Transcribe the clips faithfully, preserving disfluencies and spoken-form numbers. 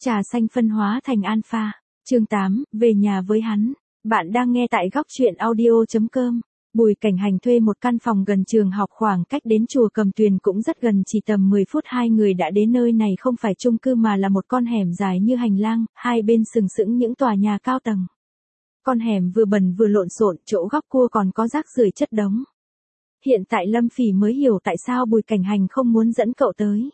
Trà xanh phân hóa thành alpha. Chương tám, về nhà với hắn. Bạn đang nghe tại góc truyện audio chấm com. Bùi Cảnh Hành thuê một căn phòng gần trường học, khoảng cách đến chùa Cầm Tuyền cũng rất gần, chỉ tầm mười phút hai người đã đến nơi này. Không phải chung cư mà là một con hẻm dài như hành lang, hai bên sừng sững những tòa nhà cao tầng. Con hẻm vừa bẩn vừa lộn xộn, chỗ góc cua còn có rác rưởi chất đống. Hiện tại Lâm Phỉ mới hiểu tại sao Bùi Cảnh Hành không muốn dẫn cậu tới.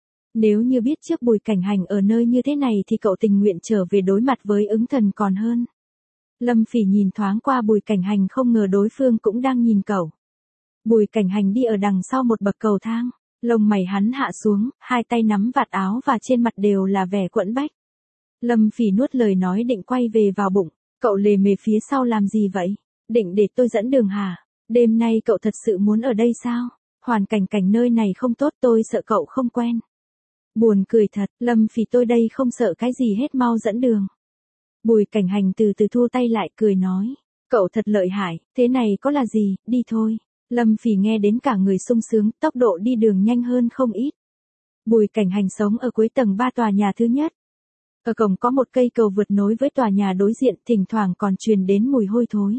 Nếu như biết trước Bùi Cảnh Hành ở nơi như thế này thì cậu tình nguyện trở về đối mặt với ứng thần còn hơn. Lâm Phỉ nhìn thoáng qua Bùi Cảnh Hành, không ngờ đối phương cũng đang nhìn cậu. Bùi Cảnh Hành đi ở đằng sau một bậc cầu thang, lông mày hắn hạ xuống, hai tay nắm vạt áo và trên mặt đều là vẻ quẫn bách. Lâm Phỉ nuốt lời nói định quay về vào bụng, cậu lề mề phía sau làm gì vậy? Định để tôi dẫn đường hả? Đêm nay cậu thật sự muốn ở đây sao? Hoàn cảnh cảnh nơi này không tốt, tôi sợ cậu không quen. Buồn cười thật, Lâm Phỉ tôi đây không sợ cái gì hết, mau dẫn đường. Bùi Cảnh Hành từ từ thu tay lại, cười nói. Cậu thật lợi hại, thế này có là gì, đi thôi. Lâm Phỉ nghe đến cả người sung sướng, tốc độ đi đường nhanh hơn không ít. Bùi Cảnh Hành sống ở cuối tầng ba tòa nhà thứ nhất. Ở cổng có một cây cầu vượt nối với tòa nhà đối diện, thỉnh thoảng còn truyền đến mùi hôi thối.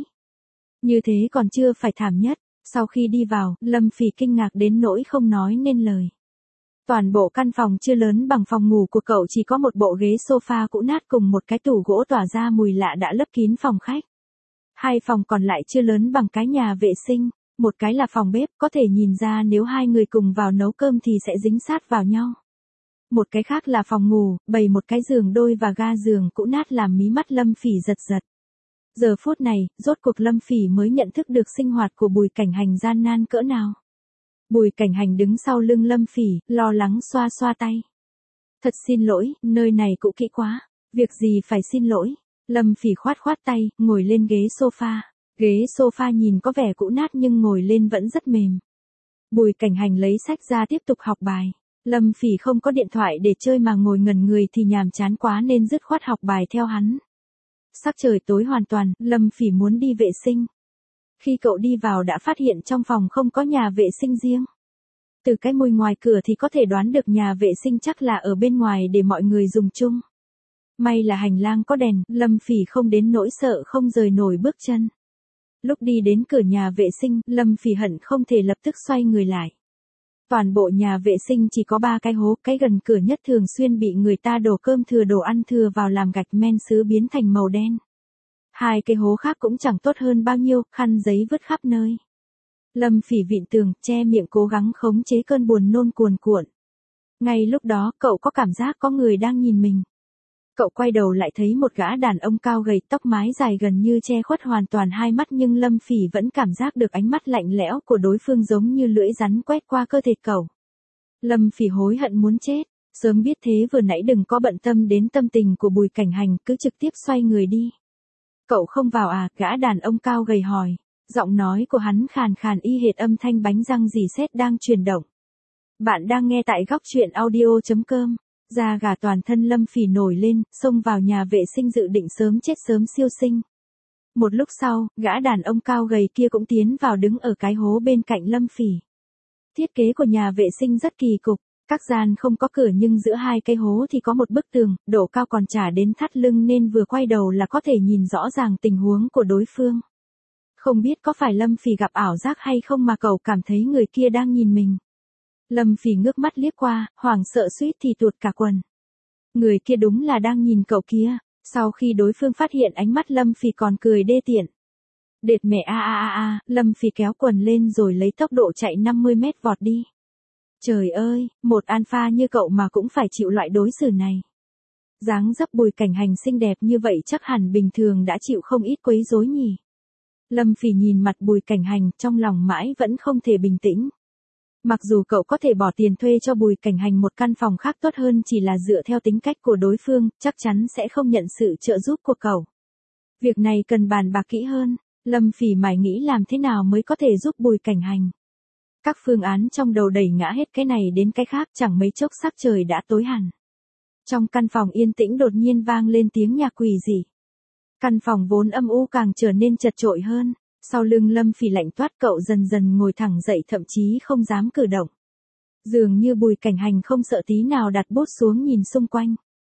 Như thế còn chưa phải thảm nhất, sau khi đi vào, Lâm Phỉ kinh ngạc đến nỗi không nói nên lời. Toàn bộ căn phòng chưa lớn bằng phòng ngủ của cậu, chỉ có một bộ ghế sofa cũ nát cùng một cái tủ gỗ tỏa ra mùi lạ đã lấp kín phòng khách. Hai phòng còn lại chưa lớn bằng cái nhà vệ sinh, một cái là phòng bếp, có thể nhìn ra nếu hai người cùng vào nấu cơm thì sẽ dính sát vào nhau. Một cái khác là phòng ngủ, bày một cái giường đôi và ga giường cũ nát làm mí mắt Lâm Phỉ giật giật. Giờ phút này, rốt cuộc Lâm Phỉ mới nhận thức được sinh hoạt của Bùi Cảnh Hành gian nan cỡ nào. Bùi Cảnh Hành đứng sau lưng Lâm Phỉ, lo lắng xoa xoa tay. Thật xin lỗi, nơi này cũ kỹ quá. Việc gì phải xin lỗi. Lâm Phỉ khoát khoát tay, ngồi lên ghế sofa. Ghế sofa nhìn có vẻ cũ nát nhưng ngồi lên vẫn rất mềm. Bùi Cảnh Hành lấy sách ra tiếp tục học bài. Lâm Phỉ không có điện thoại để chơi mà ngồi ngẩn người thì nhàm chán quá nên dứt khoát học bài theo hắn. Sắc trời tối hoàn toàn, Lâm Phỉ muốn đi vệ sinh. Khi cậu đi vào đã phát hiện trong phòng không có nhà vệ sinh riêng. Từ cái mùi ngoài cửa thì có thể đoán được nhà vệ sinh chắc là ở bên ngoài để mọi người dùng chung. May là hành lang có đèn, Lâm Phỉ không đến nỗi sợ không rời nổi bước chân. Lúc đi đến cửa nhà vệ sinh, Lâm Phỉ hận không thể lập tức xoay người lại. Toàn bộ nhà vệ sinh chỉ có ba cái hố, cái gần cửa nhất thường xuyên bị người ta đổ cơm thừa đồ ăn thừa vào làm gạch men sứ biến thành màu đen. Hai cái hố khác cũng chẳng tốt hơn bao nhiêu, khăn giấy vứt khắp nơi. Lâm Phỉ vịn tường, che miệng cố gắng khống chế cơn buồn nôn cuồn cuộn. Ngay lúc đó cậu có cảm giác có người đang nhìn mình. Cậu quay đầu lại thấy một gã đàn ông cao gầy, tóc mái dài gần như che khuất hoàn toàn hai mắt, nhưng Lâm Phỉ vẫn cảm giác được ánh mắt lạnh lẽo của đối phương giống như lưỡi rắn quét qua cơ thể cậu. Lâm Phỉ hối hận muốn chết, sớm biết thế vừa nãy đừng có bận tâm đến tâm tình của Bùi Cảnh Hành, cứ trực tiếp xoay người đi. Cậu không vào à? Gã đàn ông cao gầy hỏi. Giọng nói của hắn khàn khàn y hệt âm thanh bánh răng rỉ sét đang chuyển động. Bạn đang nghe tại góc truyện audio chấm com. Da gà toàn thân Lâm Phỉ nổi lên, xông vào nhà vệ sinh dự định sớm chết sớm siêu sinh. Một lúc sau, gã đàn ông cao gầy kia cũng tiến vào đứng ở cái hố bên cạnh Lâm Phỉ. Thiết kế của nhà vệ sinh rất kỳ cục. Các gian không có cửa nhưng giữa hai cái hố thì có một bức tường, độ cao còn chả đến thắt lưng nên vừa quay đầu là có thể nhìn rõ ràng tình huống của đối phương. Không biết có phải Lâm Phỉ gặp ảo giác hay không mà cậu cảm thấy người kia đang nhìn mình. Lâm Phỉ ngước mắt liếc qua, hoảng sợ suýt thì tuột cả quần. Người kia đúng là đang nhìn cậu kia. Sau khi đối phương phát hiện ánh mắt Lâm Phỉ còn cười đê tiện. Đệt mẹ a a a a, Lâm Phỉ kéo quần lên rồi lấy tốc độ chạy năm mươi mét vọt đi. Trời ơi, một alpha như cậu mà cũng phải chịu loại đối xử này. Dáng dấp Bùi Cảnh Hành xinh đẹp như vậy chắc hẳn bình thường đã chịu không ít quấy rối nhỉ. Lâm Phỉ nhìn mặt Bùi Cảnh Hành, trong lòng mãi vẫn không thể bình tĩnh. Mặc dù cậu có thể bỏ tiền thuê cho Bùi Cảnh Hành một căn phòng khác tốt hơn, chỉ là dựa theo tính cách của đối phương, chắc chắn sẽ không nhận sự trợ giúp của cậu. Việc này cần bàn bạc kỹ hơn, Lâm Phỉ mải nghĩ làm thế nào mới có thể giúp Bùi Cảnh Hành. Các phương án trong đầu đẩy ngã hết cái này đến cái khác, chẳng mấy chốc sắc trời đã tối hẳn. Trong căn phòng yên tĩnh đột nhiên vang lên tiếng nhạc quỷ dị. Căn phòng vốn âm u càng trở nên chật chội hơn, sau lưng Lâm Phỉ lạnh toát, cậu dần dần ngồi thẳng dậy, thậm chí không dám cử động. Dường như Bùi Cảnh Hành không sợ tí nào đặt bút xuống nhìn xung quanh.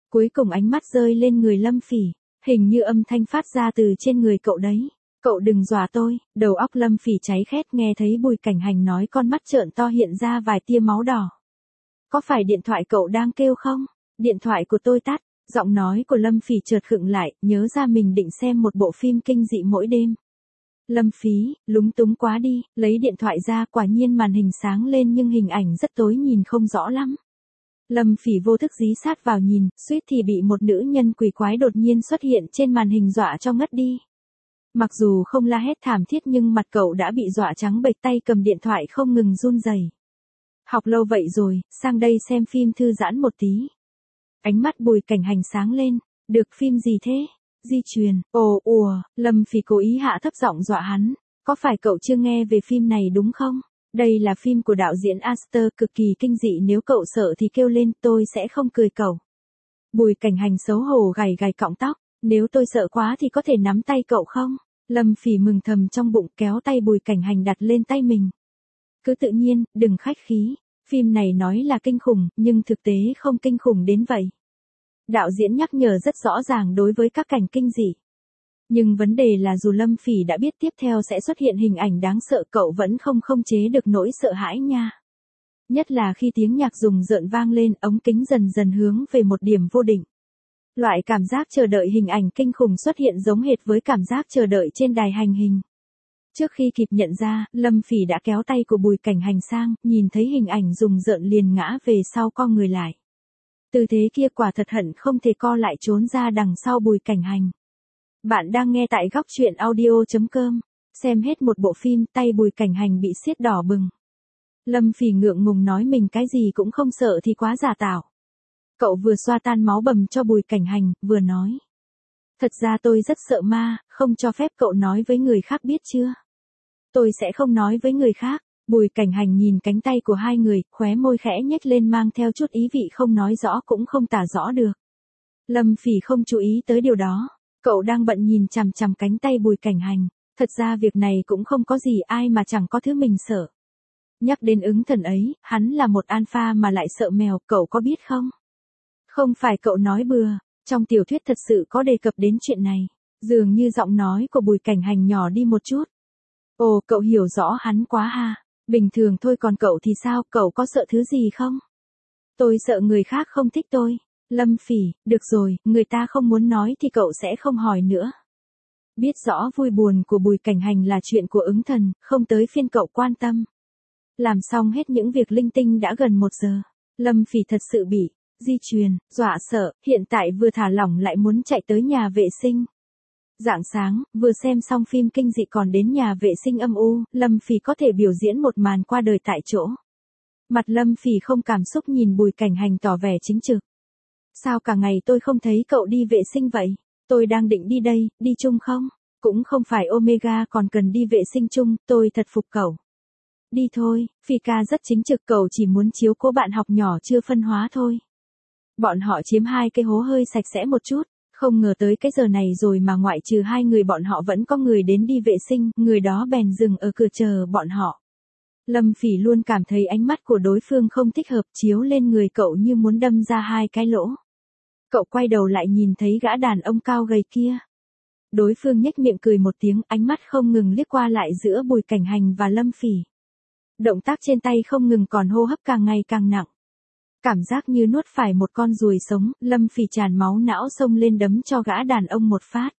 Cuối cùng ánh mắt rơi lên người Lâm Phỉ, hình như âm thanh phát ra từ trên người cậu đấy. Cậu đừng dọa tôi, đầu óc Lâm Phỉ cháy khét nghe thấy Bùi Cảnh Hành nói con mắt trợn to hiện ra vài tia máu đỏ. Có phải điện thoại cậu đang kêu không? Điện thoại của tôi tắt, giọng nói của Lâm Phỉ chợt khựng lại, nhớ ra mình định xem một bộ phim kinh dị mỗi đêm. Lâm Phí, lúng túng quá đi, lấy điện thoại ra quả nhiên màn hình sáng lên nhưng hình ảnh rất tối nhìn không rõ lắm. Lâm Phỉ vô thức dí sát vào nhìn, suýt thì bị một nữ nhân quỷ quái đột nhiên xuất hiện trên màn hình dọa cho ngất đi. Mặc dù không la hét thảm thiết nhưng mặt cậu đã bị dọa trắng bệch, tay cầm điện thoại không ngừng run rẩy. Học lâu vậy rồi, sang đây xem phim thư giãn một tí. Ánh mắt Bùi Cảnh Hành sáng lên, được phim gì thế? Di truyền, ồ ùa, Lâm Phỉ cố ý hạ thấp giọng dọa hắn, có phải cậu chưa nghe về phim này đúng không? Đây là phim của đạo diễn Aster, cực kỳ kinh dị, nếu cậu sợ thì kêu lên, tôi sẽ không cười cậu. Bùi Cảnh Hành xấu hổ gảy gảy cọng tóc, nếu tôi sợ quá thì có thể nắm tay cậu không? Lâm Phỉ mừng thầm trong bụng, kéo tay Bùi Cảnh Hành đặt lên tay mình. Cứ tự nhiên, đừng khách khí, phim này nói là kinh khủng, nhưng thực tế không kinh khủng đến vậy. Đạo diễn nhắc nhở rất rõ ràng đối với các cảnh kinh dị. Nhưng vấn đề là dù Lâm Phỉ đã biết tiếp theo sẽ xuất hiện hình ảnh đáng sợ, cậu vẫn không khống chế được nỗi sợ hãi nha. Nhất là khi tiếng nhạc rùng rợn vang lên, ống kính dần dần hướng về một điểm vô định. Loại cảm giác chờ đợi hình ảnh kinh khủng xuất hiện giống hệt với cảm giác chờ đợi trên đài hành hình. Trước khi kịp nhận ra, Lâm Phỉ đã kéo tay của Bùi Cảnh Hành sang, nhìn thấy hình ảnh rùng rợn liền ngã về sau co người lại. Tư thế kia quả thật hận không thể co lại trốn ra đằng sau Bùi Cảnh Hành. Bạn đang nghe tại góc truyện audio chấm com. Xem hết một bộ phim, tay Bùi Cảnh Hành bị siết đỏ bừng. Lâm Phỉ ngượng ngùng nói mình cái gì cũng không sợ thì quá giả tạo. Cậu vừa xoa tan máu bầm cho Bùi Cảnh Hành, vừa nói. Thật ra tôi rất sợ ma, không cho phép cậu nói với người khác biết chưa? Tôi sẽ không nói với người khác. Bùi Cảnh Hành nhìn cánh tay của hai người, khóe môi khẽ nhếch lên mang theo chút ý vị không nói rõ cũng không tả rõ được. Lâm Phỉ không chú ý tới điều đó. Cậu đang bận nhìn chằm chằm cánh tay Bùi Cảnh Hành. Thật ra việc này cũng không có gì, ai mà chẳng có thứ mình sợ. Nhắc đến ứng thần ấy, hắn là một alpha mà lại sợ mèo, cậu có biết không? Không phải cậu nói bừa, trong tiểu thuyết thật sự có đề cập đến chuyện này. Dường như giọng nói của Bùi Cảnh Hành nhỏ đi một chút. Ồ, cậu hiểu rõ hắn quá ha. Bình thường thôi, còn cậu thì sao, cậu có sợ thứ gì không? Tôi sợ người khác không thích tôi. Lâm Phỉ, được rồi, người ta không muốn nói thì cậu sẽ không hỏi nữa. Biết rõ vui buồn của Bùi Cảnh Hành là chuyện của ứng thần, không tới phiên cậu quan tâm. Làm xong hết những việc linh tinh đã gần một giờ. Lâm Phỉ thật sự bị di truyền, dọa sợ, hiện tại vừa thả lỏng lại muốn chạy tới nhà vệ sinh. Rạng sáng, vừa xem xong phim kinh dị còn đến nhà vệ sinh âm u, Lâm Phỉ có thể biểu diễn một màn qua đời tại chỗ. Mặt Lâm Phỉ không cảm xúc nhìn Bùi Cảnh Hành tỏ vẻ chính trực. Sao cả ngày tôi không thấy cậu đi vệ sinh vậy? Tôi đang định đi đây, đi chung không? Cũng không phải Omega còn cần đi vệ sinh chung, tôi thật phục cậu. Đi thôi, Phi ca rất chính trực, cậu chỉ muốn chiếu cố bạn học nhỏ chưa phân hóa thôi. Bọn họ chiếm hai cái hố hơi sạch sẽ một chút. Không ngờ tới cái giờ này rồi mà ngoại trừ hai người bọn họ vẫn có người đến đi vệ sinh, người đó bèn dừng ở cửa chờ bọn họ. Lâm Phỉ luôn cảm thấy ánh mắt của đối phương không thích hợp, chiếu lên người cậu như muốn đâm ra hai cái lỗ. Cậu quay đầu lại nhìn thấy gã đàn ông cao gầy kia. Đối phương nhếch miệng cười một tiếng, ánh mắt không ngừng liếc qua lại giữa Bùi Cảnh Hành và Lâm Phỉ. Động tác trên tay không ngừng, còn hô hấp càng ngày càng nặng. Cảm giác như nuốt phải một con ruồi sống, Lâm Phỉ tràn máu não xông lên đấm cho gã đàn ông một phát.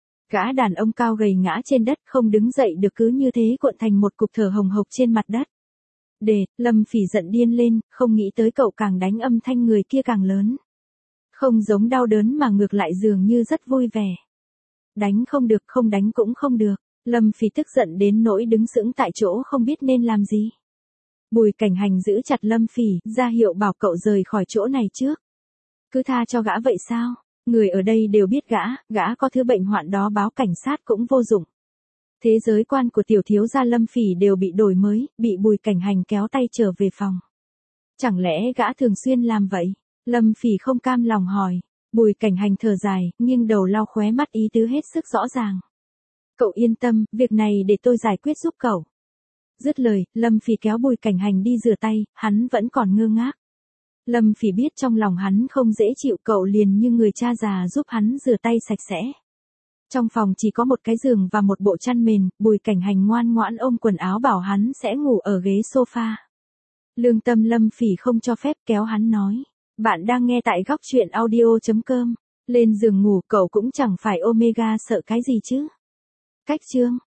Gã đàn ông cao gầy ngã trên đất không đứng dậy được, cứ như thế cuộn thành một cục thở hồng hộc trên mặt đất. Đệt, Lâm Phỉ giận điên lên, không nghĩ tới cậu càng đánh âm thanh người kia càng lớn. Không giống đau đớn mà ngược lại dường như rất vui vẻ. Đánh không được, không đánh cũng không được. Lâm Phỉ tức giận đến nỗi đứng sững tại chỗ không biết nên làm gì. Bùi Cảnh Hành giữ chặt Lâm Phỉ, ra hiệu bảo cậu rời khỏi chỗ này trước. Cứ tha cho gã vậy sao? Người ở đây đều biết gã, gã có thứ bệnh hoạn đó báo cảnh sát cũng vô dụng. Thế giới quan của tiểu thiếu gia Lâm Phỉ đều bị đổi mới, bị Bùi Cảnh Hành kéo tay trở về phòng. Chẳng lẽ gã thường xuyên làm vậy? Lâm Phỉ không cam lòng hỏi. Bùi Cảnh Hành thở dài, nghiêng đầu lau khóe mắt, ý tứ hết sức rõ ràng. Cậu yên tâm, việc này để tôi giải quyết giúp cậu. Dứt lời, Lâm Phỉ kéo Bùi Cảnh Hành đi rửa tay, hắn vẫn còn ngơ ngác. Lâm Phỉ biết trong lòng hắn không dễ chịu, cậu liền như người cha già giúp hắn rửa tay sạch sẽ. Trong phòng chỉ có một cái giường và một bộ chăn mền, Bùi Cảnh Hành ngoan ngoãn ôm quần áo bảo hắn sẽ ngủ ở ghế sofa. Lương tâm Lâm Phỉ không cho phép, kéo hắn nói. Bạn đang nghe tại góc truyện audio chấm com. Lên giường ngủ cậu cũng chẳng phải Omega sợ cái gì chứ. Cách chương.